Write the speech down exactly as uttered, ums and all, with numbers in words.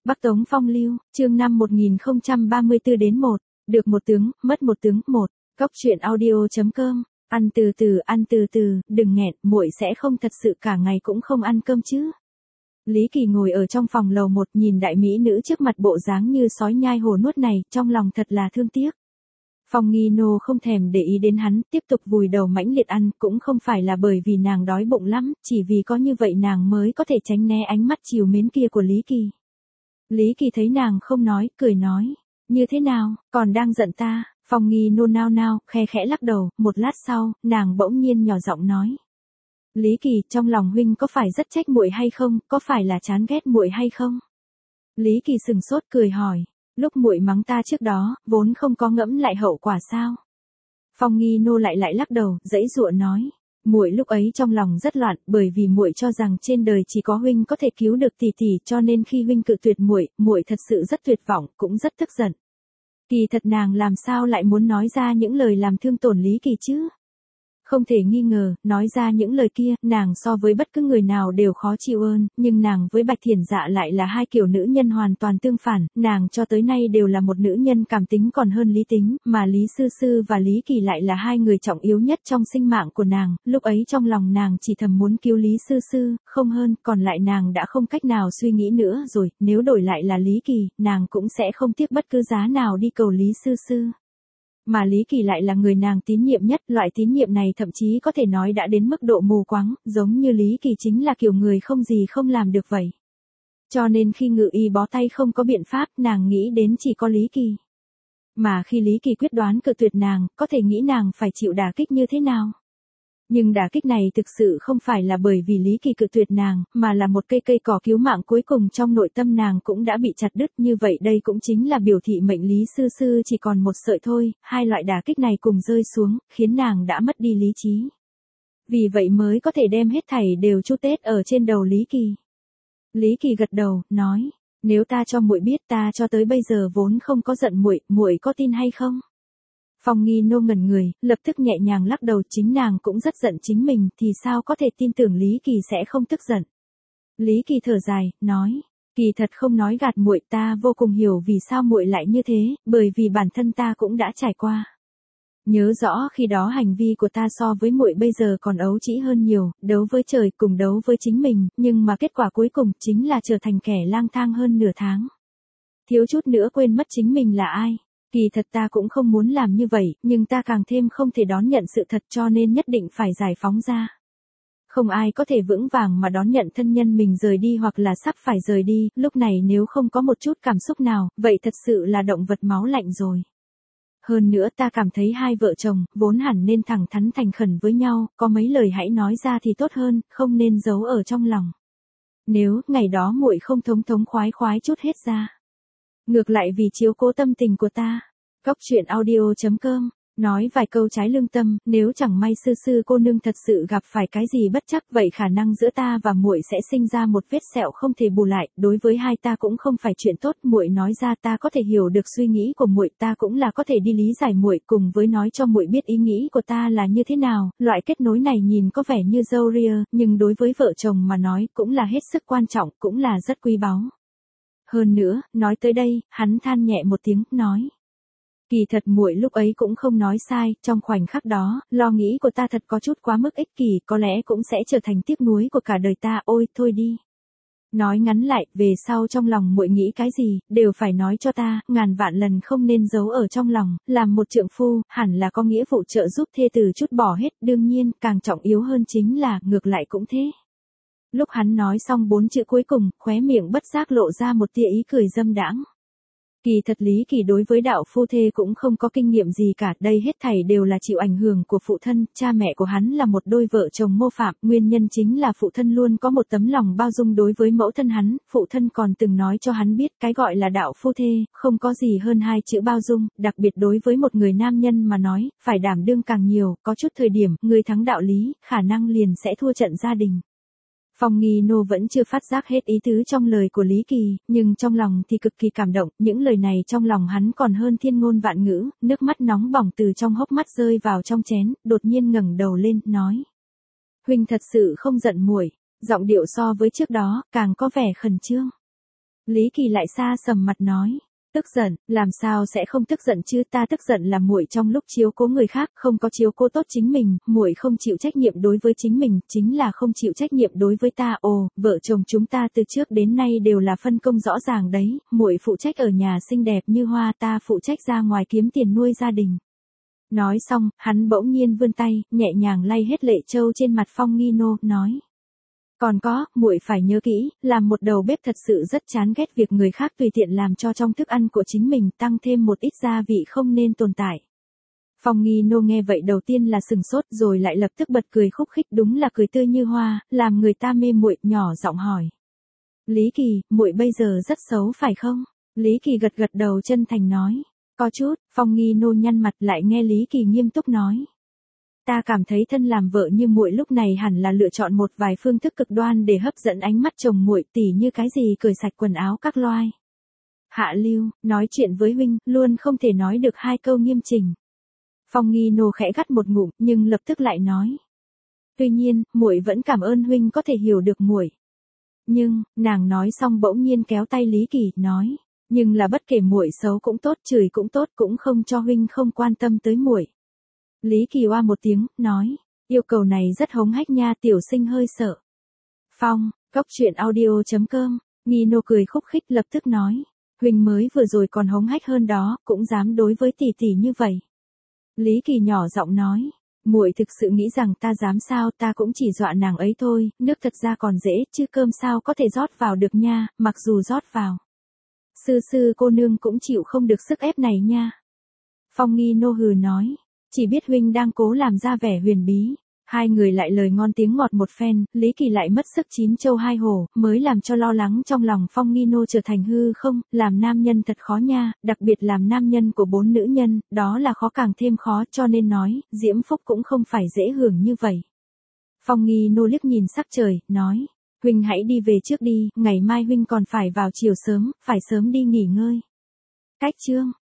Bắc Tống Phong Lưu, chương năm một nghìn không trăm ba mươi tư đến một, được một tướng, mất một tướng, một. Cóc truyện audio chấm com, ăn từ từ, ăn từ từ, đừng nghẹn, muội sẽ không thật sự cả ngày cũng không ăn cơm chứ. Lý Kỳ ngồi ở trong phòng lầu một nhìn đại mỹ nữ trước mặt bộ dáng như sói nhai hồ nuốt này, trong lòng thật là thương tiếc. Phong Nghi Nô không thèm để ý đến hắn, tiếp tục vùi đầu mãnh liệt ăn, cũng không phải là bởi vì nàng đói bụng lắm, chỉ vì có như vậy nàng mới có thể tránh né ánh mắt trìu mến kia của Lý Kỳ. Lý Kỳ thấy nàng không nói, cười nói, như thế nào, còn đang giận ta? Phong Nghi Nô nao nao, khe khẽ lắc đầu, một lát sau, nàng bỗng nhiên nhỏ giọng nói. Lý Kỳ, trong lòng huynh có phải rất trách muội hay không, có phải là chán ghét muội hay không? Lý Kỳ sừng sốt cười hỏi, lúc muội mắng ta trước đó, vốn không có ngẫm lại hậu quả sao? Phong Nghi Nô lại lại lắc đầu, giãy giụa nói, muội lúc ấy trong lòng rất loạn, bởi vì muội cho rằng trên đời chỉ có huynh có thể cứu được tỷ tỷ, cho nên khi huynh cự tuyệt muội, muội thật sự rất tuyệt vọng, cũng rất tức giận. Kỳ thật nàng làm sao lại muốn nói ra những lời làm thương tổn Lý Kỳ chứ? Không thể nghi ngờ, nói ra những lời kia, nàng so với bất cứ người nào đều khó chịu hơn, nhưng nàng với Bạch Thiển Dạ lại là hai kiểu nữ nhân hoàn toàn tương phản, nàng cho tới nay đều là một nữ nhân cảm tính còn hơn lý tính, mà Lý Sư Sư và Lý Kỳ lại là hai người trọng yếu nhất trong sinh mạng của nàng, lúc ấy trong lòng nàng chỉ thầm muốn cứu Lý Sư Sư, không hơn, còn lại nàng đã không cách nào suy nghĩ nữa rồi, nếu đổi lại là Lý Kỳ, nàng cũng sẽ không tiếc bất cứ giá nào đi cầu Lý Sư Sư. Mà Lý Kỳ lại là người nàng tín nhiệm nhất, loại tín nhiệm này thậm chí có thể nói đã đến mức độ mù quáng, giống như Lý Kỳ chính là kiểu người không gì không làm được vậy. Cho nên khi Ngự Y bó tay không có biện pháp, nàng nghĩ đến chỉ có Lý Kỳ. Mà khi Lý Kỳ quyết đoán cự tuyệt nàng, có thể nghĩ nàng phải chịu đả kích như thế nào. Nhưng đả kích này thực sự không phải là bởi vì Lý Kỳ cự tuyệt nàng, mà là một cây cây cỏ cứu mạng cuối cùng trong nội tâm nàng cũng đã bị chặt đứt, như vậy đây cũng chính là biểu thị mệnh Lý Sư Sư chỉ còn một sợi thôi, hai loại đả kích này cùng rơi xuống, khiến nàng đã mất đi lý trí. Vì vậy mới có thể đem hết thảy đều trút tết ở trên đầu Lý Kỳ. Lý Kỳ gật đầu, nói, nếu ta cho muội biết ta cho tới bây giờ vốn không có giận muội, muội có tin hay không? Phong Nghi Nô ngẩn người, lập tức nhẹ nhàng lắc đầu, chính nàng cũng rất giận chính mình, thì sao có thể tin tưởng Lý Kỳ sẽ không tức giận. Lý Kỳ thở dài, nói, kỳ thật không nói gạt muội, ta vô cùng hiểu vì sao muội lại như thế, bởi vì bản thân ta cũng đã trải qua. Nhớ rõ khi đó hành vi của ta so với muội bây giờ còn ấu trĩ hơn nhiều, đấu với trời cùng đấu với chính mình, nhưng mà kết quả cuối cùng chính là trở thành kẻ lang thang hơn nửa tháng. Thiếu chút nữa quên mất chính mình là ai. Kỳ thật ta cũng không muốn làm như vậy, nhưng ta càng thêm không thể đón nhận sự thật cho nên nhất định phải giải phóng ra. Không ai có thể vững vàng mà đón nhận thân nhân mình rời đi hoặc là sắp phải rời đi, lúc này nếu không có một chút cảm xúc nào, vậy thật sự là động vật máu lạnh rồi. Hơn nữa ta cảm thấy hai vợ chồng, vốn hẳn nên thẳng thắn thành khẩn với nhau, có mấy lời hãy nói ra thì tốt hơn, không nên giấu ở trong lòng. Nếu, ngày đó muội không thống thống khoái khoái chút hết ra. Ngược lại vì chiếu cố tâm tình của ta. Cóc truyện audio chấm com, nói vài câu trái lương tâm, nếu chẳng may Sư Sư cô nương thật sự gặp phải cái gì bất trắc, vậy khả năng giữa ta và muội sẽ sinh ra một vết sẹo không thể bù lại, đối với hai ta cũng không phải chuyện tốt, muội nói ra ta có thể hiểu được suy nghĩ của muội, ta cũng là có thể đi lý giải muội, cùng với nói cho muội biết ý nghĩ của ta là như thế nào, loại kết nối này nhìn có vẻ như râu ria, nhưng đối với vợ chồng mà nói, cũng là hết sức quan trọng, cũng là rất quý báu. Hơn nữa, nói tới đây, hắn than nhẹ một tiếng, nói. Kỳ thật muội lúc ấy cũng không nói sai, trong khoảnh khắc đó, lo nghĩ của ta thật có chút quá mức ích kỷ, có lẽ cũng sẽ trở thành tiếc nuối của cả đời ta, ôi, thôi đi. Nói ngắn lại, về sau trong lòng muội nghĩ cái gì, đều phải nói cho ta, ngàn vạn lần không nên giấu ở trong lòng, làm một trượng phu, hẳn là có nghĩa vụ trợ giúp thê tử chút bỏ hết, đương nhiên, càng trọng yếu hơn chính là, ngược lại cũng thế. Lúc hắn nói xong bốn chữ cuối cùng, khóe miệng bất giác lộ ra một tia ý cười dâm đãng. Kỳ thật Lý Kỳ đối với đạo phu thê cũng không có kinh nghiệm gì cả, đây hết thảy đều là chịu ảnh hưởng của phụ thân, cha mẹ của hắn là một đôi vợ chồng mô phạm, nguyên nhân chính là phụ thân luôn có một tấm lòng bao dung đối với mẫu thân hắn, phụ thân còn từng nói cho hắn biết cái gọi là đạo phu thê, không có gì hơn hai chữ bao dung, đặc biệt đối với một người nam nhân mà nói, phải đảm đương càng nhiều, có chút thời điểm, người thắng đạo lý, khả năng liền sẽ thua trận gia đình. Phong Nghi Nô vẫn chưa phát giác hết ý tứ trong lời của Lý Kỳ, nhưng trong lòng thì cực kỳ cảm động, những lời này trong lòng hắn còn hơn thiên ngôn vạn ngữ, nước mắt nóng bỏng từ trong hốc mắt rơi vào trong chén, đột nhiên ngẩng đầu lên, nói. Huynh thật sự không giận muội, giọng điệu so với trước đó, càng có vẻ khẩn trương. Lý Kỳ lại xa sầm mặt nói. Tức giận, làm sao sẽ không tức giận chứ, ta tức giận là muội trong lúc chiếu cố người khác không có chiếu cố tốt chính mình, muội không chịu trách nhiệm đối với chính mình, chính là không chịu trách nhiệm đối với ta. Ồ, vợ chồng chúng ta từ trước đến nay đều là phân công rõ ràng đấy, muội phụ trách ở nhà xinh đẹp như hoa, ta phụ trách ra ngoài kiếm tiền nuôi gia đình. Nói xong, hắn bỗng nhiên vươn tay, nhẹ nhàng lay hết lệ trâu trên mặt Phong Nghi Nô, nói. Còn có, muội phải nhớ kỹ, làm một đầu bếp thật sự rất chán ghét việc người khác tùy tiện làm cho trong thức ăn của chính mình tăng thêm một ít gia vị không nên tồn tại. Phong Nghi Nô nghe vậy đầu tiên là sừng sốt rồi lại lập tức bật cười khúc khích, đúng là cười tươi như hoa, làm người ta mê muội, nhỏ giọng hỏi. Lý Kỳ, muội bây giờ rất xấu phải không? Lý Kỳ gật gật đầu chân thành nói. Có chút. Phong Nghi Nô nhăn mặt lại nghe Lý Kỳ nghiêm túc nói. Ta cảm thấy thân làm vợ như muội lúc này hẳn là lựa chọn một vài phương thức cực đoan để hấp dẫn ánh mắt chồng muội, tỉ như cái gì cởi sạch quần áo các loài. Hạ lưu, nói chuyện với huynh, luôn không thể nói được hai câu nghiêm chỉnh. Phong Nghi Nô khẽ gắt một ngụm, nhưng lập tức lại nói. Tuy nhiên, muội vẫn cảm ơn huynh có thể hiểu được muội. Nhưng, nàng nói xong bỗng nhiên kéo tay Lý Kỳ, nói. Nhưng là bất kể muội xấu cũng tốt, chửi cũng tốt, cũng không cho huynh không quan tâm tới muội. Lý Kỳ oa một tiếng, nói, yêu cầu này rất hống hách nha, tiểu sinh hơi sợ. Phong, cốc truyện audio chấm com, Nghi Nô cười khúc khích lập tức nói, huynh mới vừa rồi còn hống hách hơn đó, cũng dám đối với tỷ tỷ như vậy. Lý Kỳ nhỏ giọng nói, muội thực sự nghĩ rằng ta dám sao, ta cũng chỉ dọa nàng ấy thôi, nước thật ra còn dễ, chứ cơm sao có thể rót vào được nha, mặc dù rót vào. Sư sư cô nương cũng chịu không được sức ép này nha. Phong Nghi Nô hừ nói. Chỉ biết huynh đang cố làm ra vẻ huyền bí. Hai người lại lời ngon tiếng ngọt một phen, Lý Kỳ lại mất sức chín châu hai hổ, mới làm cho lo lắng trong lòng Phong Nghi Nô trở thành hư không, làm nam nhân thật khó nha, đặc biệt làm nam nhân của bốn nữ nhân, đó là khó càng thêm khó, cho nên nói, diễm phúc cũng không phải dễ hưởng như vậy. Phong Nghi Nô liếc nhìn sắc trời, nói, huynh hãy đi về trước đi, ngày mai huynh còn phải vào chiều sớm, phải sớm đi nghỉ ngơi. Cách chương